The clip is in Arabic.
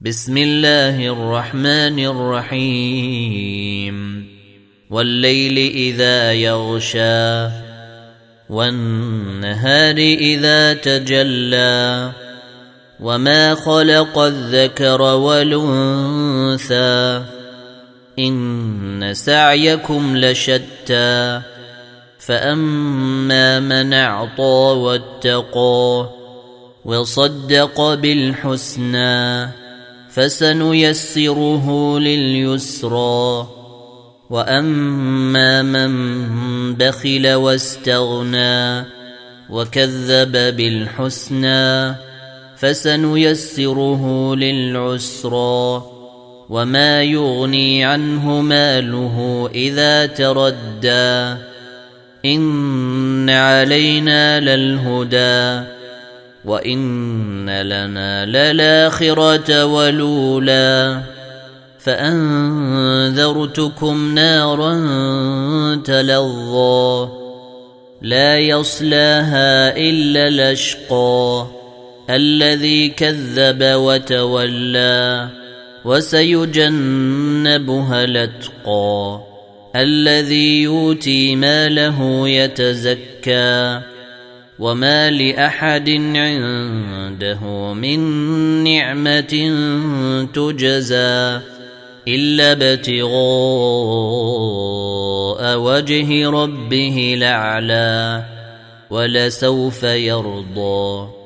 بسم الله الرحمن الرحيم والليل إذا يغشى والنهار إذا تجلى وما خلق الذكر والأنثى إن سعيكم لشتى فأما من أعطى واتقى وصدق بالحسنى فسنيسره لليسرى وأما من بخل واستغنى وكذب بالحسنى فسنيسره للعسرى وما يغني عنه ماله إذا تردى إن علينا للهدى وإن لنا للآخرة والأولى فأنذرتكم نارا تلظى لا يصلاها إلا الأشقى الذي كذب وتولى وسيجنبها الأتقى الذي يؤتي ماله يتزكى وما لأحد عنده من نعمة تجزى إلا ابتغاء وجه ربه الأعلى ولسوف يرضى.